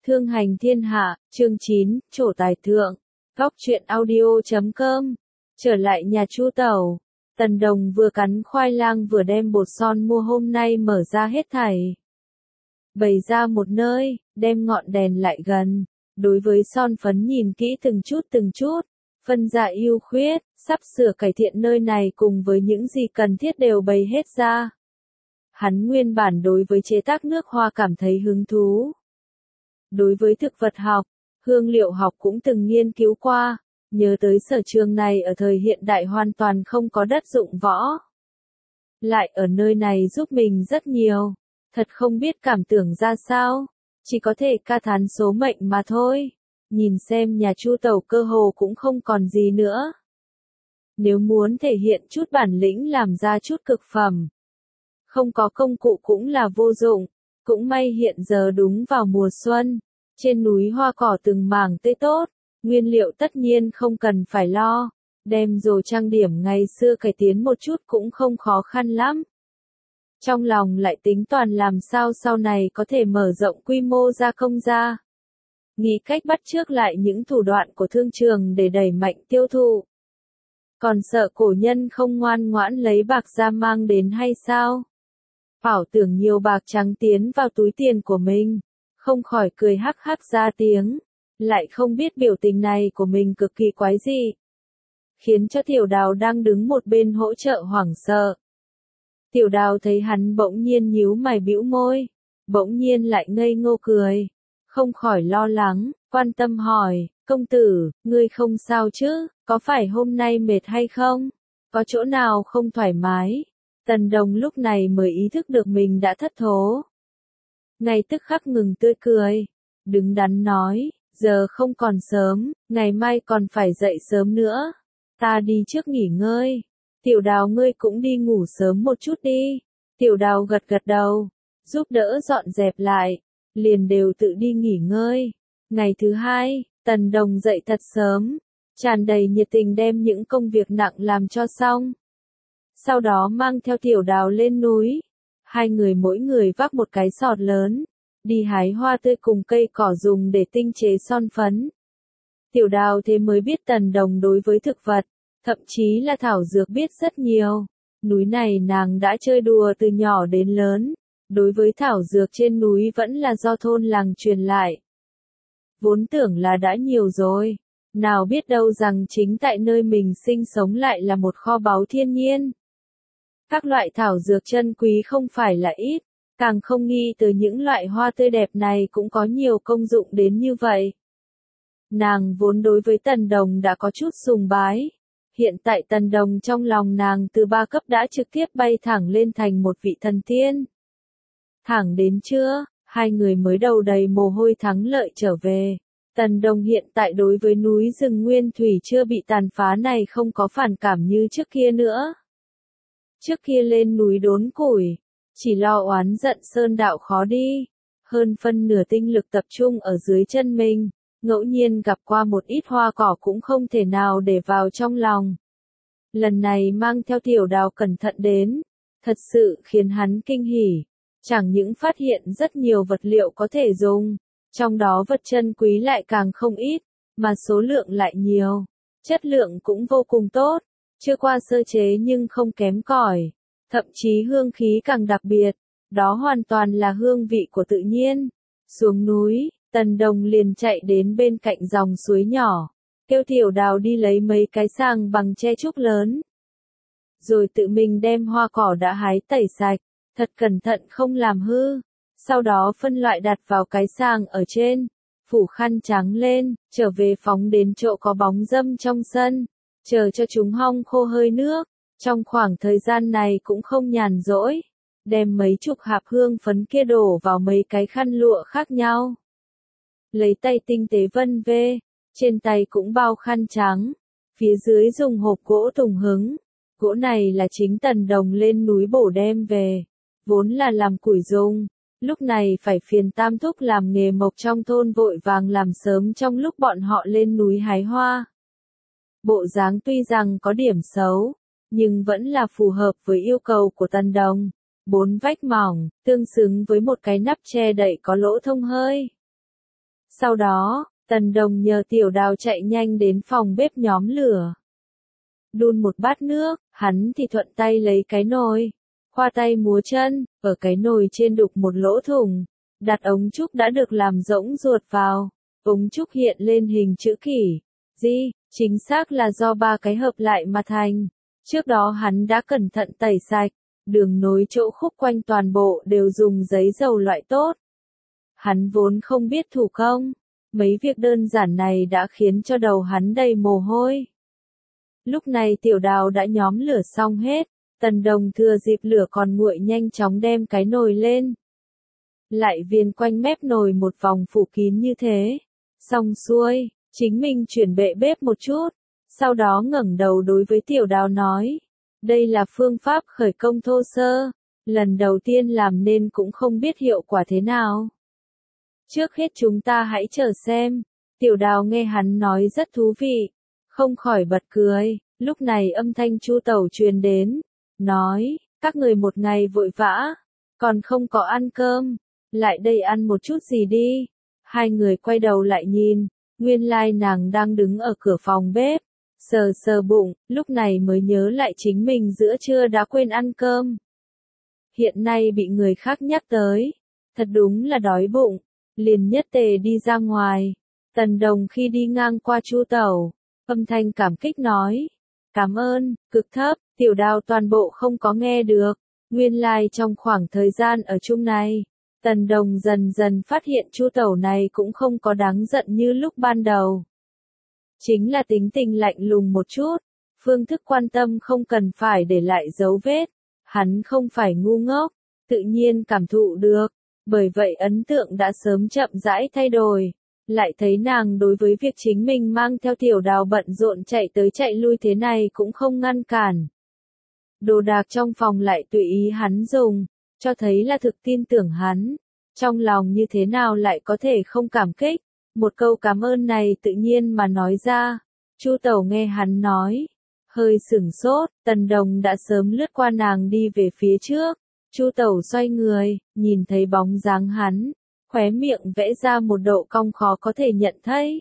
Thương hành thiên hạ, chương 9, trổ tài thượng. Góc truyện audio.com. Trở lại nhà Chu Tẩu. Tần Đồng vừa cắn khoai lang vừa đem bột son mua hôm nay mở ra hết thảy. Bày ra một nơi, đem ngọn đèn lại gần. Đối với son phấn nhìn kỹ từng chút. Phân dạ ưu khuyết, sắp sửa cải thiện nơi này cùng với những gì cần thiết đều bày hết ra. Hắn nguyên bản đối với chế tác nước hoa cảm thấy hứng thú. Đối với thực vật học, hương liệu học cũng từng nghiên cứu qua, nhớ tới sở trường này ở thời hiện đại hoàn toàn không có đất dụng võ. Lại ở nơi này giúp mình rất nhiều, thật không biết cảm tưởng ra sao, chỉ có thể ca thán số mệnh mà thôi. Nhìn xem nhà Chu Tẩu cơ hồ cũng không còn gì nữa. Nếu muốn thể hiện chút bản lĩnh làm ra chút cực phẩm, không có công cụ cũng là vô dụng. Cũng may hiện giờ đúng vào mùa xuân, trên núi hoa cỏ từng mảng tươi tốt, nguyên liệu tất nhiên không cần phải lo, đem đồ trang điểm ngày xưa cải tiến một chút cũng không khó khăn lắm. Trong lòng lại tính toàn làm sao sau này có thể mở rộng quy mô gia công ra. Nghĩ cách bắt chước lại những thủ đoạn của thương trường để đẩy mạnh tiêu thụ. Còn sợ cổ nhân không ngoan ngoãn lấy bạc ra mang đến hay sao? Bảo tưởng nhiều bạc trắng tiến vào túi tiền của mình, không khỏi cười hắc hắc ra tiếng, lại không biết biểu tình này của mình cực kỳ quái dị, khiến cho Tiểu Đào đang đứng một bên hỗ trợ hoảng sợ. Tiểu Đào thấy hắn bỗng nhiên nhíu mày bĩu môi, bỗng nhiên lại ngây ngô cười, không khỏi lo lắng, quan tâm hỏi, công tử, ngươi không sao chứ, có phải hôm nay mệt hay không, có chỗ nào không thoải mái? Tần Đồng lúc này mới ý thức được mình đã thất thố. Ngay tức khắc ngừng tươi cười, đứng đắn nói, giờ không còn sớm, ngày mai còn phải dậy sớm nữa. Ta đi trước nghỉ ngơi. Tiểu Đào ngươi cũng đi ngủ sớm một chút đi. Tiểu Đào gật gật đầu, giúp đỡ dọn dẹp lại, liền đều tự đi nghỉ ngơi. Ngày thứ hai, Tần Đồng dậy thật sớm, tràn đầy nhiệt tình đem những công việc nặng làm cho xong. Sau đó mang theo Tiểu Đào lên núi. Hai người mỗi người vác một cái sọt lớn, đi hái hoa tươi cùng cây cỏ dùng để tinh chế son phấn. Tiểu Đào thế mới biết Tần Đồng đối với thực vật, thậm chí là thảo dược biết rất nhiều. Núi này nàng đã chơi đùa từ nhỏ đến lớn, đối với thảo dược trên núi vẫn là do thôn làng truyền lại. Vốn tưởng là đã nhiều rồi, nào biết đâu rằng chính tại nơi mình sinh sống lại là một kho báu thiên nhiên. Các loại thảo dược chân quý không phải là ít, càng không nghĩ tới những loại hoa tươi đẹp này cũng có nhiều công dụng đến như vậy. Nàng vốn đối với Tần Đồng đã có chút sùng bái, hiện tại Tần Đồng trong lòng nàng từ 3 cấp đã trực tiếp bay thẳng lên thành một vị thần tiên. Thẳng đến trưa, hai người mới đầu đầy mồ hôi thắng lợi trở về. Tần Đồng hiện tại đối với núi rừng nguyên thủy chưa bị tàn phá này không có phản cảm như trước kia nữa. Trước kia lên núi đốn củi, chỉ lo oán giận sơn đạo khó đi, hơn phân nửa tinh lực tập trung ở dưới chân mình, ngẫu nhiên gặp qua một ít hoa cỏ cũng không thể nào để vào trong lòng. Lần này mang theo Tiểu Đào cẩn thận đến, thật sự khiến hắn kinh hỉ, chẳng những phát hiện rất nhiều vật liệu có thể dùng, trong đó vật chân quý lại càng không ít, mà số lượng lại nhiều, chất lượng cũng vô cùng tốt. Chưa qua sơ chế nhưng không kém cỏi, thậm chí hương khí càng đặc biệt, đó hoàn toàn là hương vị của tự nhiên. Xuống núi, Tần Đồng liền chạy đến bên cạnh dòng suối nhỏ, kêu Tiểu Đào đi lấy mấy cái sàng bằng tre trúc lớn. Rồi tự mình đem hoa cỏ đã hái tẩy sạch, thật cẩn thận không làm hư, sau đó phân loại đặt vào cái sàng ở trên, phủ khăn trắng lên, trở về phóng đến chỗ có bóng râm trong sân. Chờ cho chúng hong khô hơi nước, trong khoảng thời gian này cũng không nhàn rỗi, đem mấy chục hạt hương phấn kia đổ vào mấy cái khăn lụa khác nhau. Lấy tay tinh tế vân vê, trên tay cũng bao khăn trắng, phía dưới dùng hộp gỗ tùng hứng, gỗ này là chính Tần Đồng lên núi bổ đem về, vốn là làm củi dùng, lúc này phải phiền Tam Thúc làm nghề mộc trong thôn vội vàng làm sớm trong lúc bọn họ lên núi hái hoa. Bộ dáng tuy rằng có điểm xấu, nhưng vẫn là phù hợp với yêu cầu của Tần Đồng. 4 vách mỏng, tương xứng với một cái nắp che đậy có lỗ thông hơi. Sau đó, Tần Đồng nhờ Tiểu Đào chạy nhanh đến phòng bếp nhóm lửa. Đun một bát nước, hắn thì thuận tay lấy cái nồi, khoa tay múa chân, ở cái nồi trên đục một lỗ thủng, đặt ống trúc đã được làm rỗng ruột vào. Ống trúc hiện lên hình chữ kỷ. Chính xác là do 3 cái hợp lại mà thành. Trước đó hắn đã cẩn thận tẩy sạch, đường nối chỗ khúc quanh toàn bộ đều dùng giấy dầu loại tốt. Hắn vốn không biết thủ công, mấy việc đơn giản này đã khiến cho đầu hắn đầy mồ hôi. Lúc này Tiểu Đào đã nhóm lửa xong hết, Tần Đồng thừa dịp lửa còn nguội nhanh chóng đem cái nồi lên. Lại viền quanh mép nồi một vòng phủ kín như thế. Xong xuôi, chính mình chuyển bệ bếp một chút, sau đó ngẩng đầu đối với Tiểu Đào nói. Đây là phương pháp khởi công thô sơ, lần đầu tiên làm nên cũng không biết hiệu quả thế nào. Trước hết chúng ta hãy chờ xem. Tiểu Đào nghe hắn nói rất thú vị, không khỏi bật cười. Lúc này âm thanh Chu Tẩu truyền đến, nói, các người một ngày vội vã, còn không có ăn cơm, lại đây ăn một chút gì đi. Hai người quay đầu lại nhìn, nguyên lai nàng đang đứng ở cửa phòng bếp, sờ sờ bụng, lúc này mới nhớ lại chính mình giữa trưa đã quên ăn cơm. Hiện nay bị người khác nhắc tới, thật đúng là đói bụng, liền nhất tề đi ra ngoài. Tần Đồng khi đi ngang qua Chu Tẩu, âm thanh cảm kích nói, cảm ơn, cực thấp. Tiểu Đào toàn bộ không có nghe được. Nguyên lai trong khoảng thời gian ở chung này, Tần Đồng dần dần phát hiện Chu Tẩu này cũng không có đáng giận như lúc ban đầu. Chính là tính tình lạnh lùng một chút, phương thức quan tâm không cần phải để lại dấu vết. Hắn không phải ngu ngốc, tự nhiên cảm thụ được, bởi vậy ấn tượng đã sớm chậm rãi thay đổi. Lại thấy nàng đối với việc chính mình mang theo Tiểu Đào bận rộn chạy tới chạy lui thế này cũng không ngăn cản. Đồ đạc trong phòng lại tùy ý hắn dùng, cho thấy là thực tin tưởng hắn. Trong lòng như thế nào lại có thể không cảm kích. Một câu cảm ơn này tự nhiên mà nói ra. Chu Tẩu nghe hắn nói, hơi sửng sốt. Tần Đồng đã sớm lướt qua nàng đi về phía trước. Chu Tẩu xoay người, nhìn thấy bóng dáng hắn, khóe miệng vẽ ra một độ cong khó có thể nhận thấy.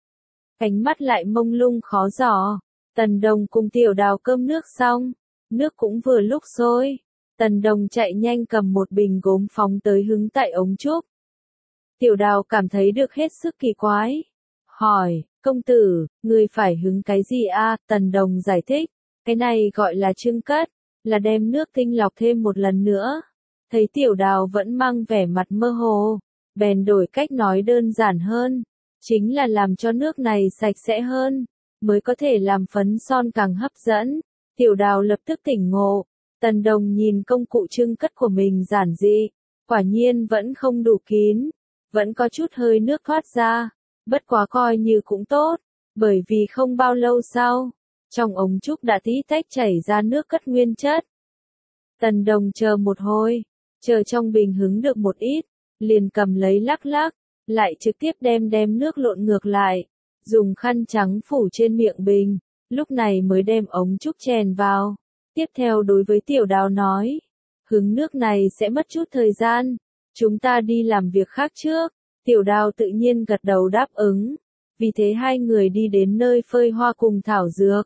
Ánh mắt lại mông lung khó dò. Tần Đồng cùng Tiểu Đào cơm nước xong, nước cũng vừa lúc sôi. Tần Đồng chạy nhanh cầm một bình gốm phóng tới hứng tại ống trúc. Tiểu Đào cảm thấy được hết sức kỳ quái. Hỏi, công tử, người phải hứng cái gì a? Tần Đồng giải thích, cái này gọi là trưng cất, là đem nước tinh lọc thêm một lần nữa. Thấy Tiểu Đào vẫn mang vẻ mặt mơ hồ, bèn đổi cách nói đơn giản hơn, chính là làm cho nước này sạch sẽ hơn, mới có thể làm phấn son càng hấp dẫn. Tiểu Đào lập tức tỉnh ngộ. Tần Đồng nhìn công cụ trưng cất của mình giản dị, quả nhiên vẫn không đủ kín, vẫn có chút hơi nước thoát ra, bất quá coi như cũng tốt, bởi vì không bao lâu sau, trong ống trúc đã tí tách chảy ra nước cất nguyên chất. Tần Đồng chờ một hồi, chờ trong bình hứng được một ít, liền cầm lấy lắc lắc, lại trực tiếp đem nước lộn ngược lại, dùng khăn trắng phủ trên miệng bình, lúc này mới đem ống trúc chèn vào. Tiếp theo đối với Tiểu Đào nói, hứng nước này sẽ mất chút thời gian, chúng ta đi làm việc khác trước. Tiểu Đào tự nhiên gật đầu đáp ứng, vì thế hai người đi đến nơi phơi hoa cùng thảo dược.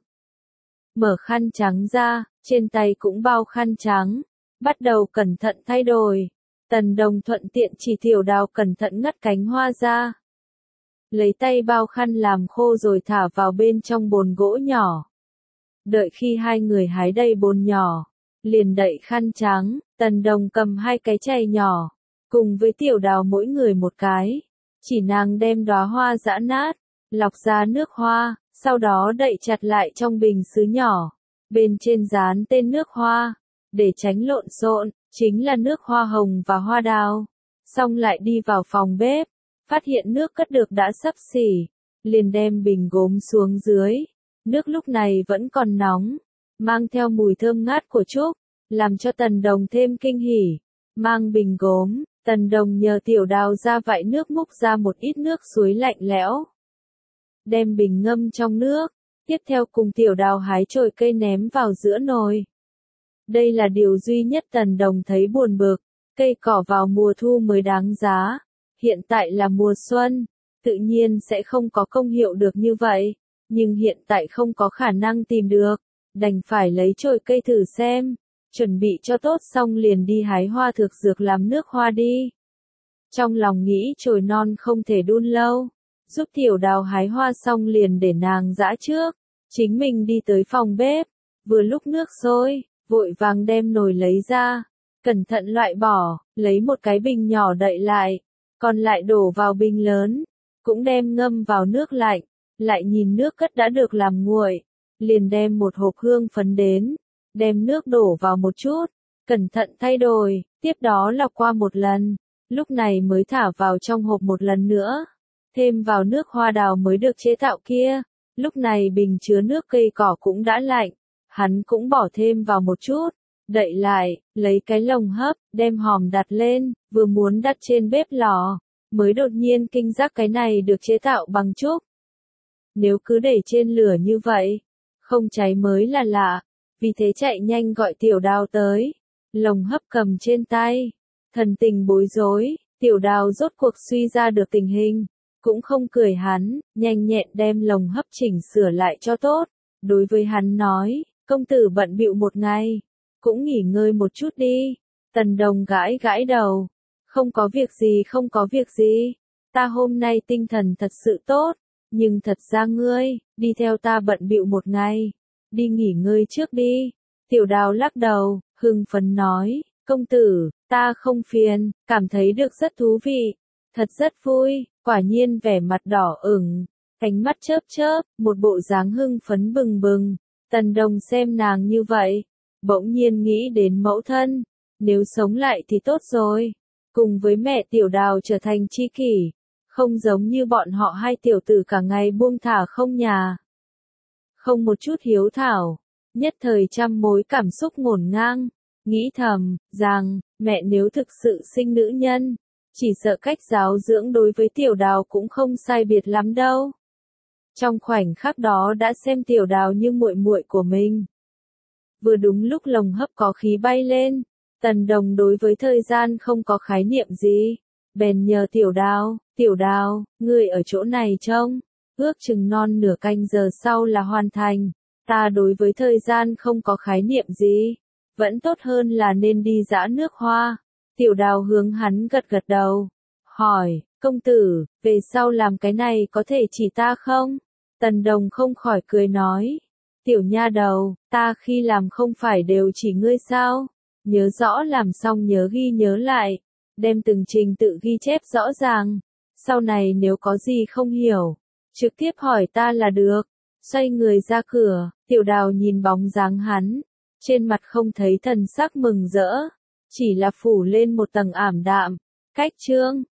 Mở khăn trắng ra, trên tay cũng bao khăn trắng, bắt đầu cẩn thận thay đổi. Tần Đồng thuận tiện chỉ Tiểu Đào cẩn thận ngắt cánh hoa ra. Lấy tay bao khăn làm khô rồi thả vào bên trong bồn gỗ nhỏ. Đợi khi hai người hái đầy bồn nhỏ, liền đậy khăn trắng, Tần Đồng cầm hai cái chày nhỏ, cùng với Tiểu Đào mỗi người một cái, chỉ nàng đem đóa hoa giã nát, lọc ra nước hoa, sau đó đậy chặt lại trong bình sứ nhỏ, bên trên dán tên nước hoa, để tránh lộn xộn, chính là nước hoa hồng và hoa đào. Xong lại đi vào phòng bếp, phát hiện nước cất được đã sắp xỉ, liền đem bình gốm xuống dưới. Nước lúc này vẫn còn nóng, mang theo mùi thơm ngát của trúc, làm cho Tần Đồng thêm kinh hỉ. Mang bình gốm, Tần Đồng nhờ Tiểu Đào ra vại nước múc ra một ít nước suối lạnh lẽo. Đem bình ngâm trong nước, tiếp theo cùng Tiểu Đào hái chồi cây ném vào giữa nồi. Đây là điều duy nhất Tần Đồng thấy buồn bực, cây cỏ vào mùa thu mới đáng giá, hiện tại là mùa xuân, tự nhiên sẽ không có công hiệu được như vậy. Nhưng hiện tại không có khả năng tìm được, đành phải lấy chồi cây thử xem. Chuẩn bị cho tốt xong liền đi hái hoa thực dược làm nước hoa đi. Trong lòng nghĩ chồi non không thể đun lâu, giúp Tiểu Đào hái hoa xong liền để nàng giã trước. Chính mình đi tới phòng bếp, vừa lúc nước sôi, vội vàng đem nồi lấy ra, cẩn thận loại bỏ, lấy một cái bình nhỏ đậy lại, còn lại đổ vào bình lớn, cũng đem ngâm vào nước lạnh, lại nhìn nước cất đã được làm nguội, liền đem một hộp hương phấn đến, đem nước đổ vào một chút, cẩn thận thay đổi, tiếp đó lọc qua một lần, lúc này mới thả vào trong hộp một lần nữa, thêm vào nước hoa đào mới được chế tạo kia. Lúc này bình chứa nước cây cỏ cũng đã lạnh, hắn cũng bỏ thêm vào một chút, đậy lại, lấy cái lồng hấp, đem hòm đặt lên, vừa muốn đặt trên bếp lò, mới đột nhiên kinh giác cái này được chế tạo bằng trúc. Nếu cứ để trên lửa như vậy, không cháy mới là lạ, vì thế chạy nhanh gọi Tiểu Đào tới, lồng hấp cầm trên tay, thần tình bối rối, Tiểu Đào rốt cuộc suy ra được tình hình. Cũng không cười hắn, nhanh nhẹn đem lồng hấp chỉnh sửa lại cho tốt. Đối với hắn nói, công tử bận bịu một ngày, cũng nghỉ ngơi một chút đi. Tần Đồng gãi gãi đầu, không có việc gì không có việc gì, ta hôm nay tinh thần thật sự tốt, nhưng thật ra ngươi, đi theo ta bận bịu một ngày, đi nghỉ ngơi trước đi. Tiểu Đào lắc đầu, hưng phấn nói, công tử, ta không phiền, cảm thấy được rất thú vị, thật rất vui. Quả nhiên vẻ mặt đỏ ửng, ánh mắt chớp chớp, một bộ dáng hưng phấn bừng bừng. Tần Đồng xem nàng như vậy, bỗng nhiên nghĩ đến mẫu thân, nếu sống lại thì tốt rồi, cùng với mẹ Tiểu Đào trở thành tri kỷ, không giống như bọn họ hai tiểu tử cả ngày buông thả không nhà. Không một chút hiếu thảo, nhất thời trăm mối cảm xúc ngổn ngang, nghĩ thầm, rằng, mẹ nếu thực sự sinh nữ nhân, chỉ sợ cách giáo dưỡng đối với Tiểu Đào cũng không sai biệt lắm đâu. Trong khoảnh khắc đó đã xem Tiểu Đào như muội muội của mình. Vừa đúng lúc lồng hấp có khí bay lên, Tần Đồng đối với thời gian không có khái niệm gì, bèn nhờ Tiểu Đào, ngươi ở chỗ này trông, ước chừng non nửa canh giờ sau là hoàn thành, ta đối với thời gian không có khái niệm gì, vẫn tốt hơn là nên đi giã nước hoa. Tiểu Đào hướng hắn gật gật đầu, hỏi, công tử, về sau làm cái này có thể chỉ ta không? Tần Đồng không khỏi cười nói, tiểu nha đầu, ta khi làm không phải đều chỉ ngươi sao? Nhớ rõ làm xong nhớ ghi nhớ lại, đem từng trình tự ghi chép rõ ràng, sau này nếu có gì không hiểu, trực tiếp hỏi ta là được. Xoay người ra cửa, Tiểu Đào nhìn bóng dáng hắn, trên mặt không thấy thần sắc mừng rỡ, chỉ là phủ lên một tầng ảm đạm. Cách chương